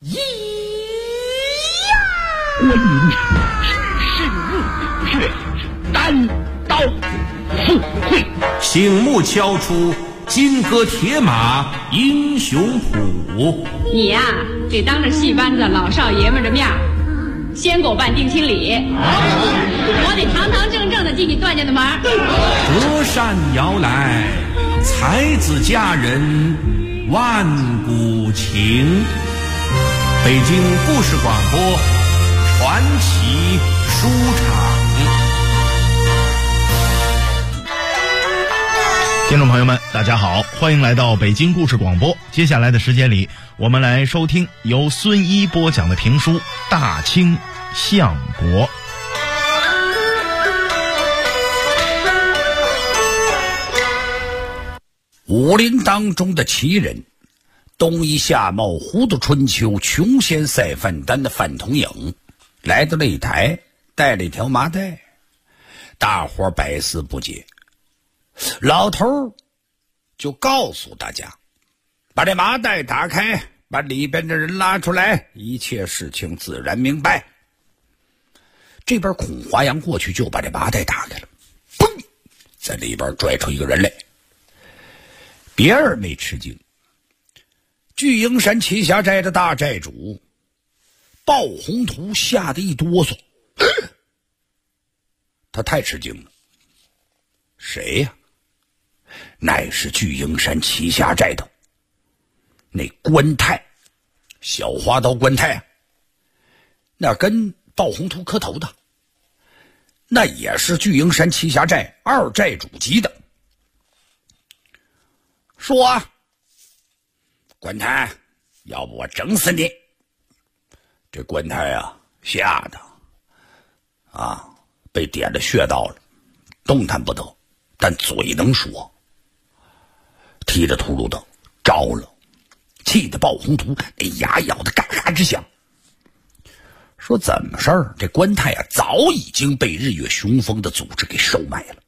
呀！观音只是热血，单刀赴会， 醒目敲出金戈铁马英雄谱。 你呀，得当着戏班子老少爷们的面先给我办定亲礼，我得堂堂正正的进你段家的门。 隔山遥来，才子佳人万古情。北京故事广播传奇书场。 听众朋友们，大家好，欢迎来到北京故事广播。接下来的时间里，我们来收听由孙一播讲的评书《大清相国》。 武林当中的奇人，东夷夏茂糊涂春秋穷仙赛范丹的范同颖来到擂台，带了一条麻袋，大伙百思不解。老头就告诉大家，把这麻袋打开，把里边的人拉出来，一切事情自然明白。这边孔华阳过去就把这麻袋打开了，砰，在里边拽出一个人来。别人没吃惊，巨鹰山栖霞寨的大寨主鲍宏图吓得一哆嗦，他太吃惊了。谁呀？乃是巨鹰山栖霞寨的那关泰，小花刀关泰啊，那跟鲍宏图磕头的，那也是巨鹰山栖霞寨二寨主级的。说啊，关泰，要不我整死你！这关泰啊，吓得被点了穴道了，动弹不得，但嘴能说，踢着秃噜的招了，气得鲍宏图那牙咬得嘎嘎直响。说怎么事儿？这关泰啊，早已经被日月雄风的组织给收买了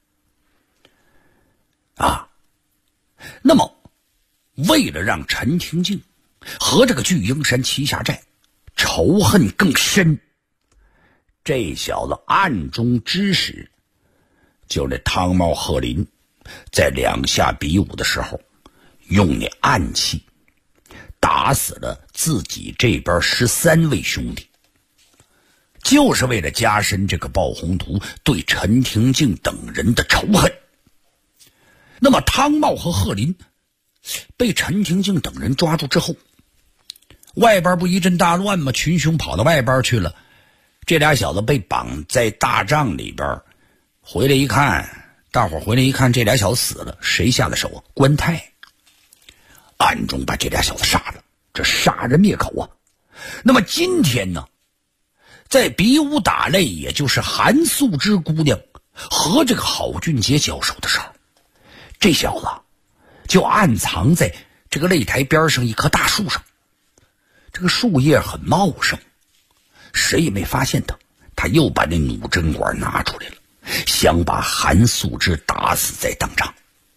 那么为了让陈廷敬和这个巨鹰山栖霞寨仇恨更深，这小子暗中指使，就这汤茂鹤林在两下比武的时候，用那暗器打死了自己这边13位兄弟，就是为了加深这个鲍宏图对陈廷敬等人的仇恨。那么汤茂和鹤林被陈廷敬等人抓住之后，外边不一阵大乱吗？群雄跑到外边去了，这俩小子被绑在大帐里边，回来一看，大伙回来一看，这俩小子死了，谁下的手啊？关泰暗中把这俩小子杀了，这杀人灭口啊。那么今天呢，在比武打擂，也就是韩素芝姑娘和这个郝俊杰交手的时候，这小子就暗藏在这个擂台边上一棵大树上，这个树叶很茂盛，谁也没发现他。他又把那弩针管拿出来了，想把韩素芝打死在当场。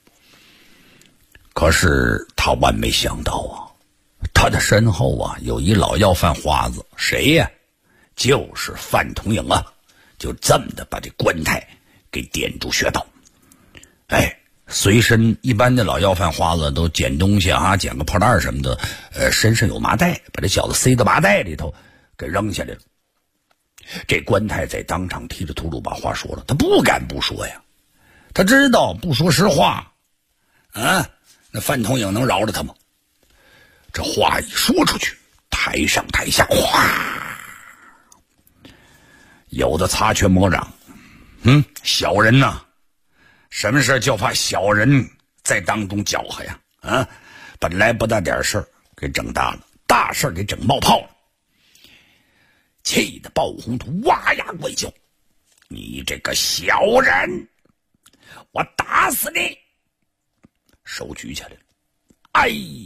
可是他万没想到啊，他的身后啊有一老要饭花子，谁呀？就是范同颖啊，就这么的把这关泰给点住穴道。随身一般的老要饭花子都捡东西捡个破烂什么的，身上有麻袋，把这小子塞到麻袋里头给扔下来了。这关泰在当场踢着秃噜把话说了，他不敢不说呀，他知道不说实话那范同颖能饶了他吗？这话一说出去，台上台下哗，有的擦拳魔掌，小人呐，什么事就怕小人在当中搅和呀本来不大点事儿给整大了，大事给整冒泡了。气得鲍宏图哇呀怪叫，你这个小人，我打死你！手举起来了，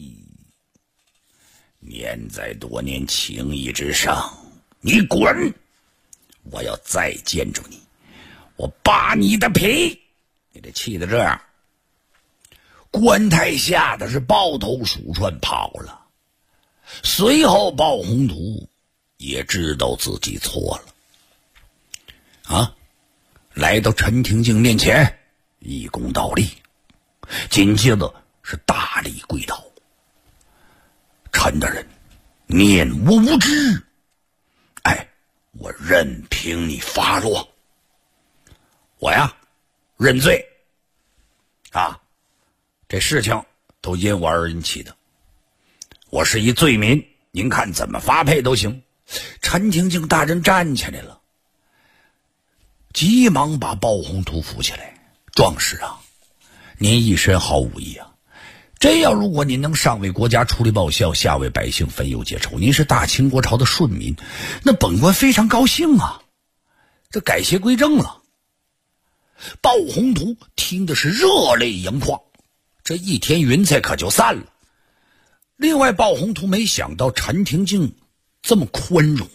念在多年情谊之上，你滚！我要再见着你，我扒你的皮！你这气得这样，关泰吓得是抱头鼠窜跑了。 随后鲍宏图也知道自己错了，来到陈廷敬面前一躬倒立，紧接着是大礼跪倒。陈大人，念我无知，我任凭你发落。我呀，认罪。这事情都因我而引起的，我是一罪民，您看怎么发配都行。陈廷敬大人站起来了，急忙把鲍宏图扶起来。壮士啊，您一身好武艺啊，真要如果您能上为国家出力报效，下为百姓分忧解愁，您是大清国朝的顺民，那本官非常高兴啊，这改邪归正了。鲍宏图听的是热泪盈眶，这一天云彩可就散了。另外，鲍宏图没想到陈廷敬这么宽容，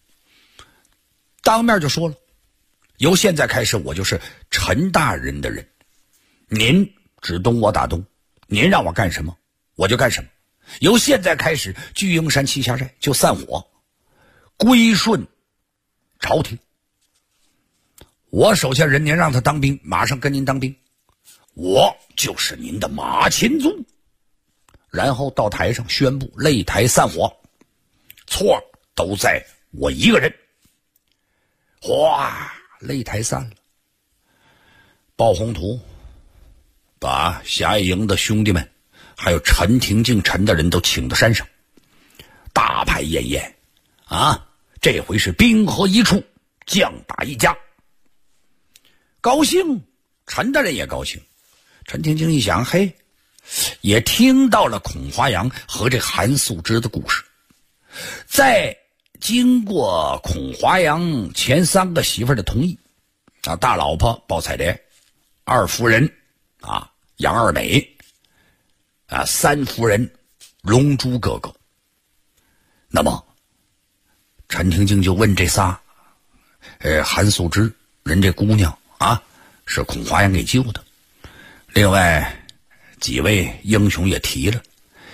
当面就说了，由现在开始我就是陈大人的人，您指东我打东，您让我干什么我就干什么。由现在开始，巨鹰山栖霞寨就散伙，归顺朝廷。我手下人您让他当兵，马上跟您当兵，我就是您的马前卒。然后到台上宣布擂台散伙，错都在我一个人。哗，擂台散了。鲍宏图把霞野营的兄弟们还有陈廷敬陈大人都请到山上，大排宴宴这回是兵合一处，将打一家。高兴，陈大人也高兴。陈廷敬一想，嘿，也听到了孔华阳和这韩素芝的故事。在经过孔华阳前3个媳妇的同意大老婆鲍彩莲，二夫人杨二美三夫人龙珠哥哥，那么陈廷敬就问这仨，韩素芝人这姑娘是孔华阳给救的，另外几位英雄也提了，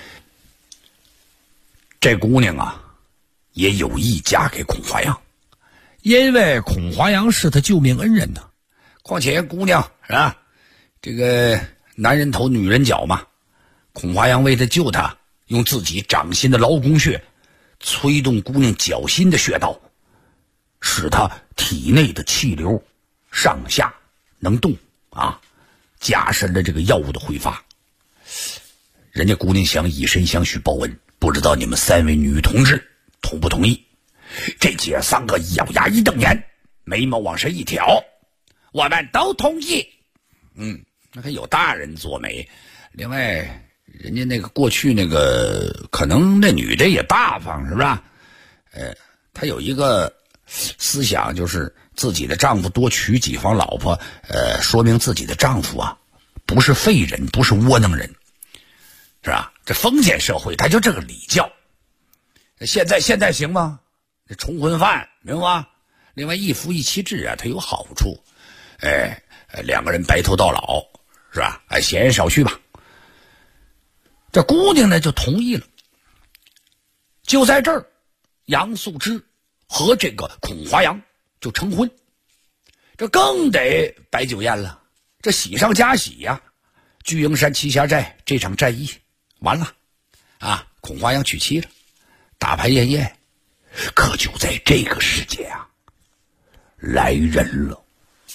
这姑娘也有意嫁给孔华阳，因为孔华阳是他救命恩人呢。况且姑娘这个男人头女人脚嘛，孔华阳为他救他，用自己掌心的劳宫穴催动姑娘脚心的穴道，使他体内的气流上下能动加深了这个药物的挥发。人家姑娘想以身相许报恩，不知道你们3位女同志同不同意？这姐3个咬牙一瞪眼，眉毛往上一挑，我们都同意。那还有大人做媒，另外人家那个过去那个可能那女的也大方，是吧？她有一个思想，就是自己的丈夫多娶几房老婆，说明自己的丈夫不是废人，不是窝囊人，是吧？这封建社会他就这个礼教。现在行吗？这重婚犯明白吗？另外一夫一妻制它有好处，2个人白头到老，是吧？闲言少叙吧。这姑娘呢就同意了。就在这儿，杨素芝和这个孔华阳就成婚，这更得摆酒宴了，这喜上加喜呀！巨鹰山栖霞寨这场战役完了孔华阳娶妻了，大排宴宴。可就在这个时间来人了，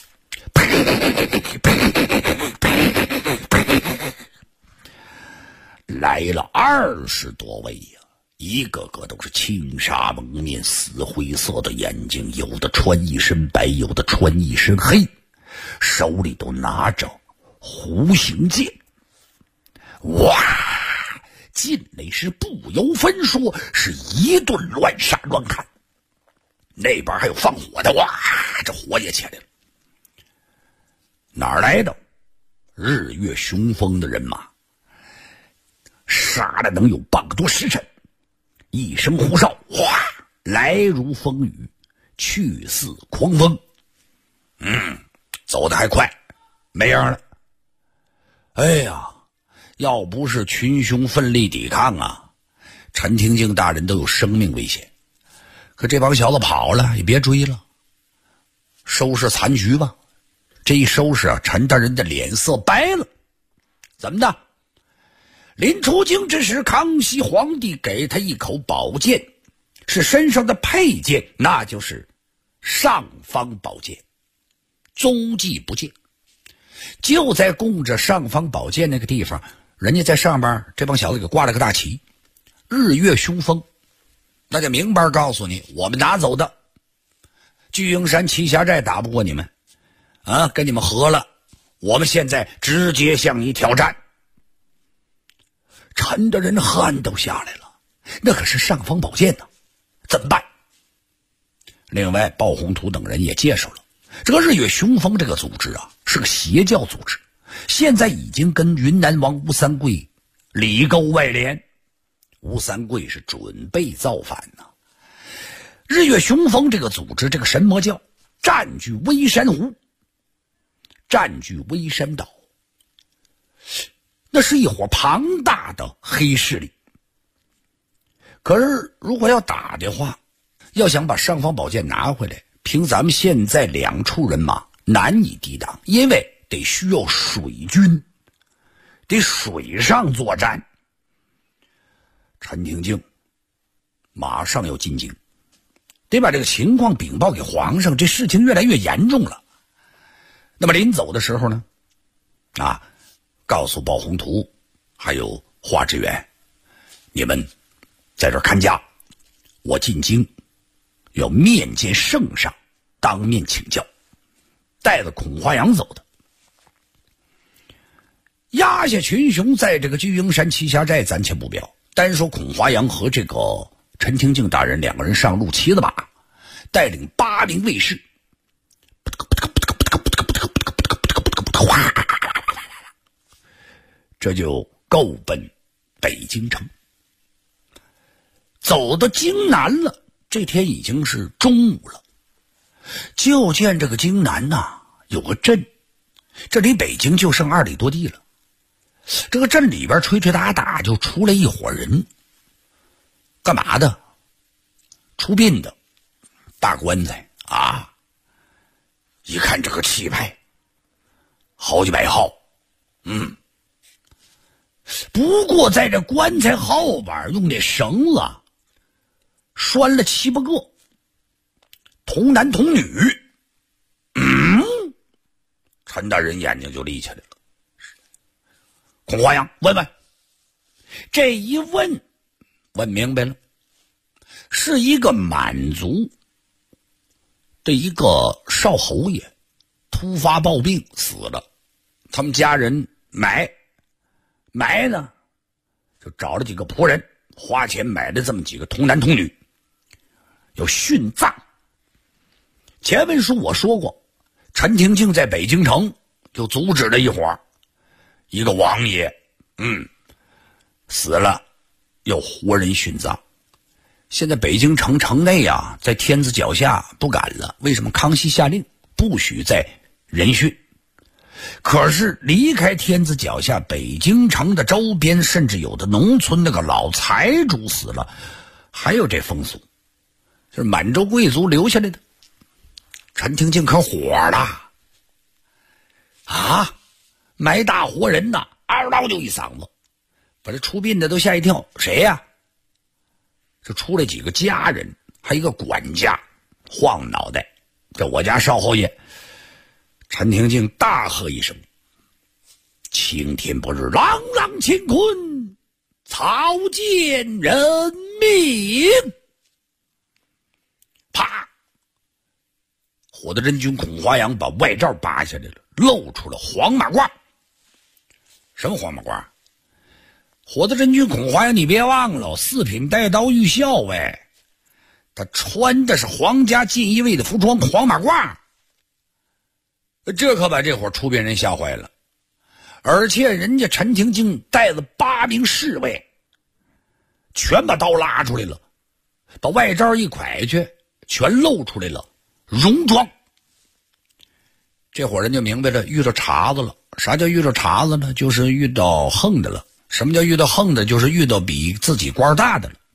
来了20多位一个个都是青纱蒙面，死灰色的眼睛，有的穿一身白，有的穿一身黑，手里都拿着弧形剑。哇，进来是不由分说，是一顿乱杀乱砍。那边还有放火的，哇，这火也起来了。哪儿来的日月雄风的人马？杀了能有半个多时辰，一声呼哨，哗，来如风雨，去似狂风。走得还快，没样了。哎呀，要不是群雄奋力抵抗陈廷敬大人都有生命危险。可这帮小子跑了，也别追了，收拾残局吧。这一收拾啊，陈大人的脸色白了。怎么的？临出京之时，康熙皇帝给他一口宝剑，是身上的佩剑，那就是尚方宝剑，踪迹不见。就在供着尚方宝剑那个地方，人家在上边这帮小子给挂了个大旗，日月凶风，那就明白告诉你，我们拿走的巨鹰山栖霞寨打不过你们啊，跟你们和了，我们现在直接向你挑战。陈大人汗都下来了，那可是尚方宝剑呢，怎么办？另外鲍宏图等人也介绍了，这个日月雄风这个组织啊，是个邪教组织，现在已经跟云南王吴三桂里勾外连，吴三桂是准备造反呢。日月雄风这个组织，这个神魔教占据微山湖，占据微山岛，那是一伙庞大的黑势力。可是如果要打的话，要想把尚方宝剑拿回来，凭咱们现在2处人马难以抵挡，因为得需要水军，得水上作战。陈廷敬马上要进京，得把这个情况禀报给皇上，这事情越来越严重了。那么临走的时候呢，告诉鲍宏图还有华志远，你们在这儿看家，我进京要面见圣上，当面请教。带着孔华阳走的。压下群雄在这个巨鹰山栖霞寨暂且不表，单说孔华阳和这个陈廷敬大人2个人上路，骑了马，带领8名卫士，这就够奔北京城。走到京南了，这天已经是中午了。就见这个京南有个镇，这离北京就剩2里多地了。这个镇里边吹吹打打就出来一伙人，干嘛的？出殡的，大棺材啊！一看这个气派，好几百号，不过在这棺材后边用那绳子拴了7、8个，童男童女。陈大人眼睛就立起来了。孔华阳问问，这一问明白了，是一个满族的一个少侯爷突发暴病死了，他们家人埋呢，就找了几个仆人，花钱买了这么几个童男童女，要殉葬。前文书我说过，陈廷敬在北京城就阻止了一伙，一个王爷死了要活人殉葬。现在北京城城内在天子脚下不敢了，为什么？康熙下令不许再人殉。可是离开天子脚下，北京城的周边甚至有的农村那个老财主死了，还有这风俗，就是满洲贵族留下来的。陈廷敬可火了埋大活人呐，嗷嗷就一嗓子，把这出殡的都吓一跳。谁呀？就出来几个家人，还有一个管家，晃脑袋，这我家少侯爷。陈廷敬大喝一声：青天不日，朗朗乾坤，草菅人命！啪！火德真君孔华阳把外罩扒下来了，露出了黄马褂。什么黄马褂？火德真君孔华阳，你别忘了4品带刀御校他穿的是皇家锦衣卫的服装，黄马褂。这可把这伙出殡人吓坏了，而且人家陈廷敬带了8名侍卫，全把刀拉出来了，把外罩一蒯去，全露出来了戎装。这伙人就明白了，遇到茬子了。啥叫遇到茬子呢？就是遇到横的了。什么叫遇到横的？就是遇到比自己官大的了。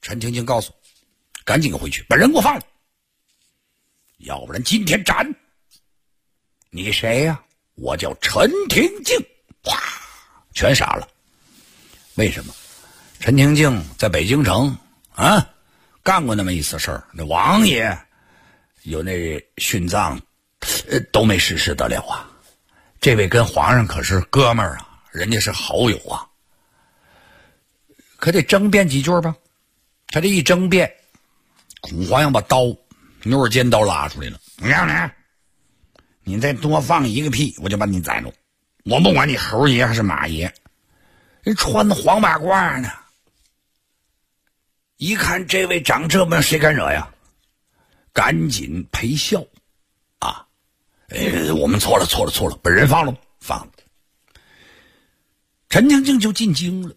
陈廷敬告诉赶紧回去把人给我放了，要不然今天斩。你谁呀？我叫陈廷敬。哇，全傻了。为什么？陈廷敬在北京城啊干过那么一次事儿，那王爷有那殉葬都没实施得了啊。这位跟皇上可是哥们儿啊，人家是好友啊，可得争辩几句吧。他这一争辩，孔皇上把牛耳尖刀拉出来了。你看你再多放一个屁，我就把你宰了。我不管你猴爷还是马爷，人穿的黄马褂呢。一看这位长这么，谁敢惹呀？赶紧赔笑啊！我们错了，把人放了。陈廷敬就进京了。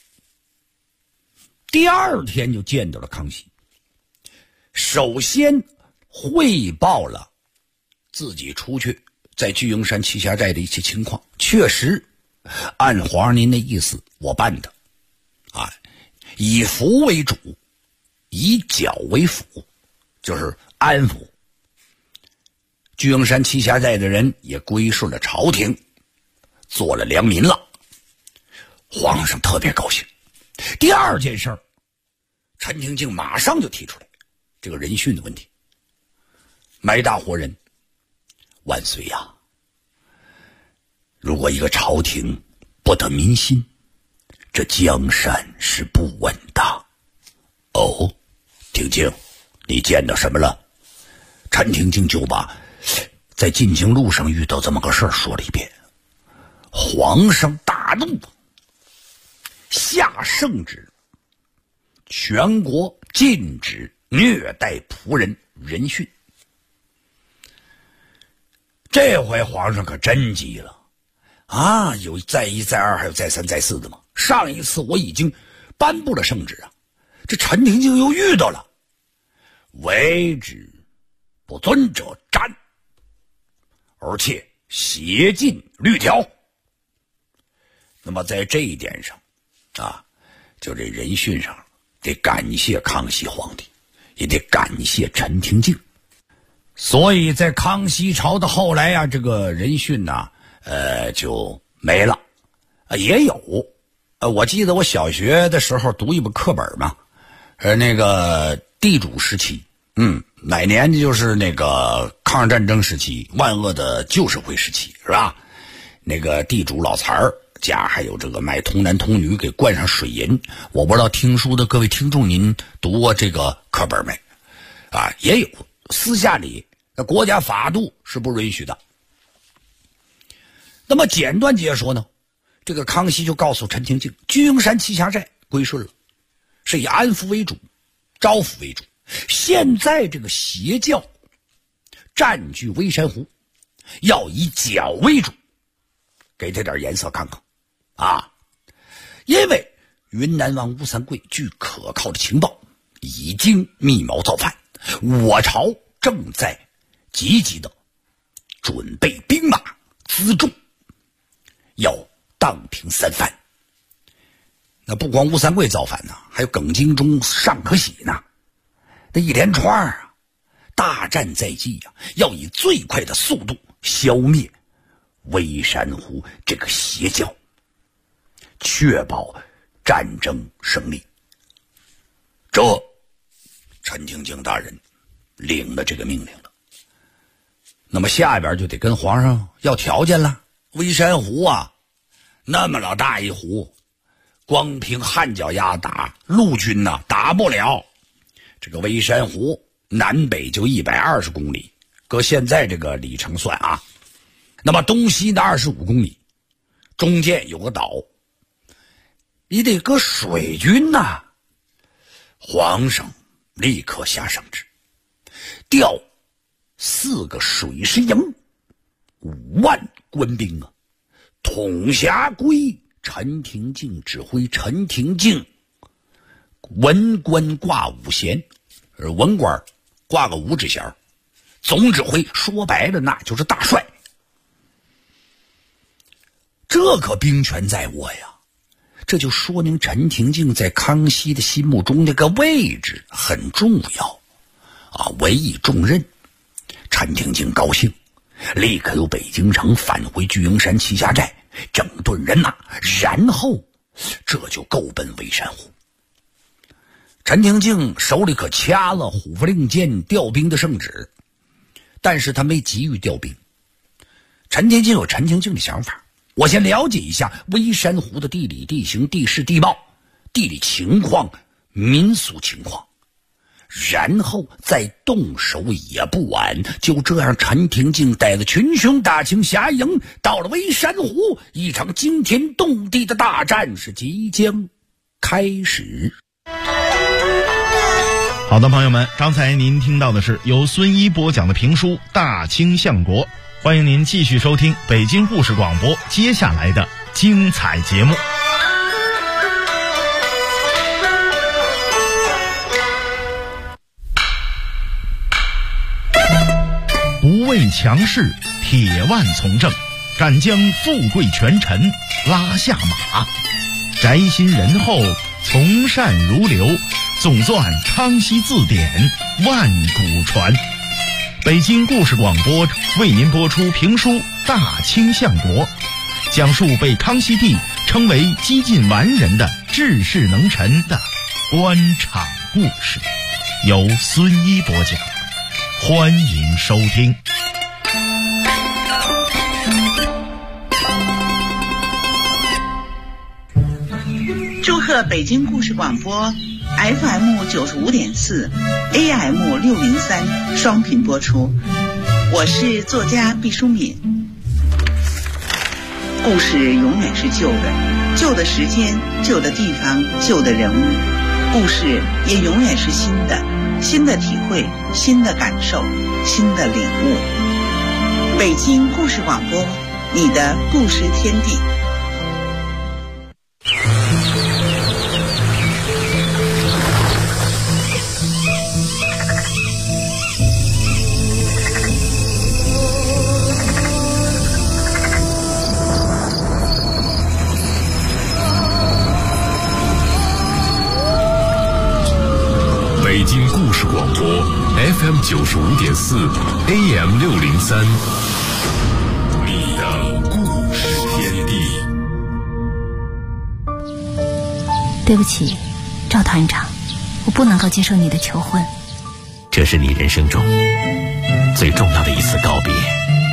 第二天就见到了康熙，首先汇报了自己出去在聚英山栖霞寨的一些情况。确实按皇上您的意思我办的啊，以服为主，以剿为辅，就是安抚。聚英山栖霞寨的人也归顺了朝廷，做了良民了。皇上特别高兴。第二件事儿，陈廷敬马上就提出来这个人殉的问题。埋大活人，万岁呀！如果一个朝廷不得民心，这江山是不稳的。哦，廷敬，你见到什么了？陈廷敬就把在进京路上遇到这么个事儿说了一遍。皇上大怒，下圣旨，全国禁止虐待仆人，人殉。这回皇上可真急了啊！有再一再二还有再三再四的吗？上一次我已经颁布了圣旨啊，这陈廷敬又遇到了，违旨不遵者斩，而且写进律条。那么在这一点上啊，就这人殉上得感谢康熙皇帝，也得感谢陈廷敬。所以在康熙朝的后来啊，这个人殉呢就没了。也有我记得我小学的时候读一本课本嘛，那个地主时期，哪年就是那个抗日战争时期，万恶的旧社会时期，是吧？那个地主老财儿家还有这个买童男童女给灌上水银。我不知道听书的各位听众您读过这个课本没啊？也有私下里国家法度是不允许的。那么简短解说呢，这个康熙就告诉陈廷敬，聚英山栖霞寨归顺了，是以安抚为主，招抚为主。现在这个邪教占据微山湖，要以剿为主，给他点颜色看看啊！因为云南王吴三桂据可靠的情报，已经密谋造反，我朝正在积极的准备兵马辎重，要荡平三藩。那不光吴三桂造反呢，还有耿精忠、尚可喜呢，那一连串啊，大战在即啊，要以最快的速度消灭微山湖这个邪教，确保战争胜利。这陈廷敬大人领了这个命令了。那么下边就得跟皇上要条件了。微山湖啊，那么老大一湖，光凭旱脚丫打陆军呢打不了。这个微山湖南北就120公里，搁现在这个里程算啊，那么东西的25公里，中间有个岛，你得搁水军呐。皇上立刻下圣旨，调4个水师营，5万官兵啊，统辖归陈廷敬指挥。陈廷敬文官挂5衔，文官挂个5支衔，总指挥说白了那就是大帅。这可兵权在握呀！ 这就说明陈廷敬在康熙的心目中那个位置很重要委以重任。陈廷敬高兴，立刻由北京城返回巨鹰山栖霞寨，整顿人马，然后这就够奔微山湖。陈廷敬手里可掐了虎符令箭调兵的圣旨，但是他没急于调兵。陈廷敬有陈廷敬的想法，我先了解一下微山湖的地理地形、地势地貌、地理情况、民俗情况，然后再动手也不晚。就这样，陈廷敬带着群雄大清霞营到了微山湖，一场惊天动地的大战是即将开始。 好的，朋友们，刚才您听到的是由孙一播讲的评书《大清相国》，欢迎您继续收听北京故事广播接下来的精彩节目。不畏强势，铁腕从政，敢将富贵权臣拉下马，宅心仁厚，从善如流，总纂康熙字典，万古传。北京故事广播为您播出评书《大清相国》，讲述被康熙帝称为几近完人的治世能臣的官场故事，由孙一播讲，欢迎收听。 祝贺北京故事广播 FM 95.4 AM 603双频播出，我是作家毕淑敏。故事永远是旧的，旧的时间，旧的地方，旧的人物，故事也永远是新的，新的体会，新的感受，新的领悟。北京故事广播，你的故事天地。 北京故事广播 FM 95.4 AM 603，你的故事天地。 对不起，赵团长，我不能够接受你的求婚。 这是你人生中最重要的一次告别，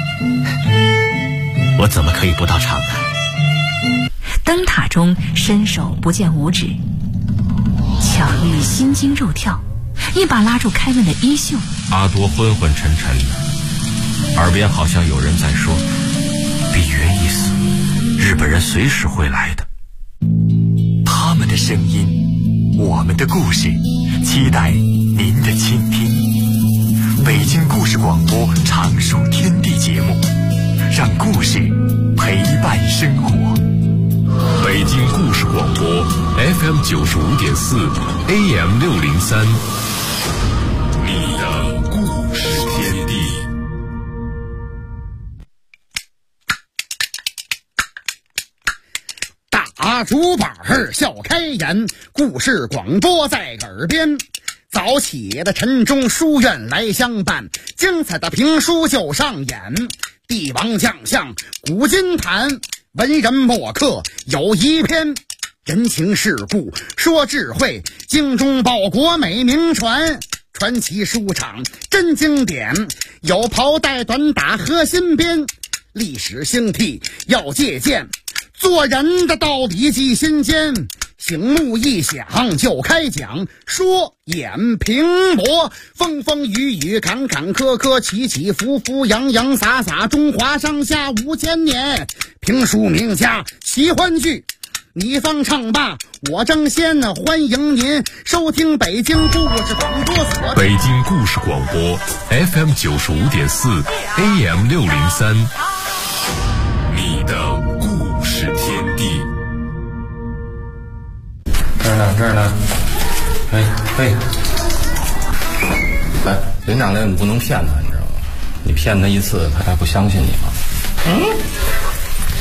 我怎么可以不到场呢？ 灯塔中伸手不见五指，巧遇心惊肉跳，一把拉住开门的衣袖。 阿多昏昏沉沉的，耳边好像有人在说：比约一死，日本人随时会来的。 他们的声音，我们的故事，期待您的倾听。北京故事广播常述天地节目，让故事陪伴生活。 北京故事广播 FM 95.4 AM 603，你的故事天地。 大竹板笑开颜，故事广播在耳边。早起的晨钟书院来相伴，精彩的评书就上演。帝王将相古今谈，文人墨客有一篇。人情世故说智慧，精忠报国美名传。传奇书场真经典，有袍带短打和新编。历史兴替要借鉴，做人的道理记心间。醒目一响就开讲，说演评驳，风风雨雨坎坎坷坷，起起伏伏洋洋洒洒，中华上下5000年。评书名家奇欢剧，你方唱罢我争先，欢迎您收听北京故事广播所。 北京故事广播 FM 95.4 AM 603，你的故事天地。 这儿呢，哎，来，连长来，你不能骗他，你知道吗？你骗他一次，他还不相信你吗？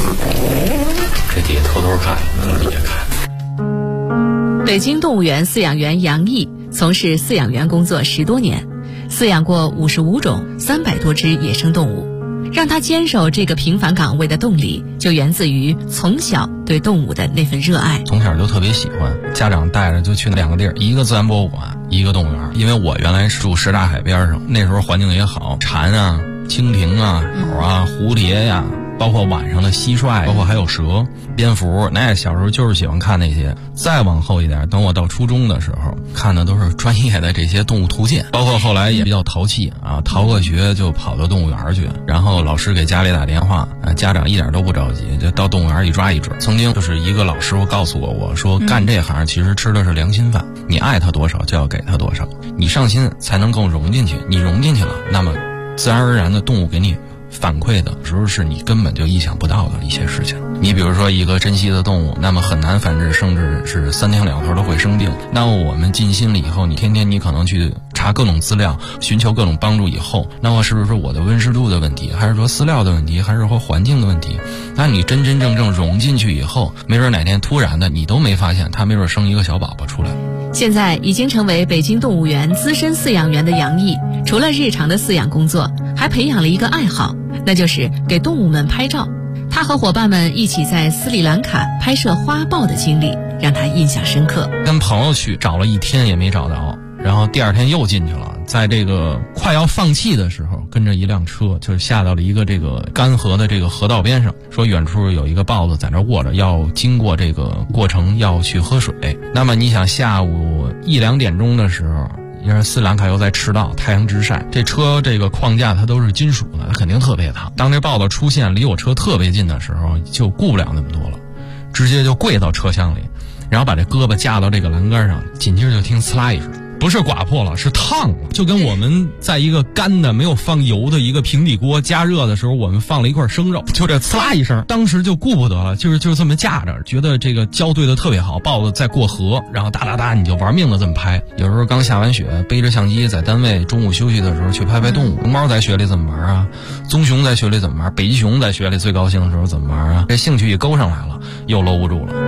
这底下偷偷看，底下看。 北京动物园饲养员杨毅从事饲养员工作10多年，饲养过55种300多只野生动物。让他坚守这个平凡岗位的动力，就源自于从小对动物的那份热爱。 从小就特别喜欢，家长带着就去2个地儿，一个自然博物馆，一个动物园。因为我原来是住什刹海边上，那时候环境也好，蝉啊、蜻蜓啊、鸟啊、蝴蝶呀，包括晚上的蟋蟀，包括还有蛇、蝙蝠，那小时候就是喜欢看那些。再往后一点，等我到初中的时候，看的都是专业的这些动物图鉴，包括后来也比较淘气啊，逃个学就跑到动物园去，然后老师给家里打电话，家长一点都不着急，就到动物园一抓一只。曾经就是一个老师傅告诉我说干这行其实吃的是良心饭，你爱他多少就要给他多少，你上心才能够融进去，你融进去了，那么自然而然的动物给你反馈的时候是你根本就意想不到的一些事情。你比如说一个珍稀的动物，那么很难繁殖，甚至是3天2头都会生病。那么我们尽心了以后，你天天你可能去查各种资料，寻求各种帮助以后，那么是不是我的温湿度的问题，还是说饲料的问题，还是说环境的问题？那你真真正正融进去以后，没准哪天突然的你都没发现，它没准生一个小宝宝出来。 现在已经成为北京动物园资深饲养员的杨毅，除了日常的饲养工作，还培养了一个爱好，那就是给动物们拍照。他和伙伴们一起在斯里兰卡拍摄花豹的经历让他印象深刻。 跟朋友去找了1天也没找到，然后第2天又进去了，在这个快要放弃的时候，跟着一辆车就是下到了一个这个干涸的这个河道边上，说远处有一个豹子在那卧着，要经过这个过程要去喝水。那么你想下午1、2点钟的时候，因为斯里兰卡又在赤道，太阳直晒，这车这个框架它都是金属的，它肯定特别烫。当这豹子出现离我车特别近的时候，就顾不了那么多了，直接就跪到车厢里，然后把这胳膊架到这个栏杆上，紧接着就听呲啦一声，不是刮破了，是烫了，就跟我们在一个干的没有放油的一个平底锅加热的时候，我们放了一块生肉，就这呲啦一声，当时就顾不得了，就是这么架着，觉得这个交对的特别好，豹子在过河，然后哒哒哒你就玩命的这么拍。有时候刚下完雪，背着相机在单位中午休息的时候去拍拍动物。熊猫在雪里怎么玩啊？棕熊在雪里怎么玩？北极熊在雪里最高兴的时候怎么玩啊？这兴趣一勾上来了，又搂不住了。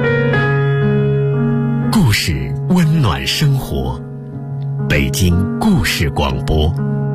故事温暖生活，北京故事广播。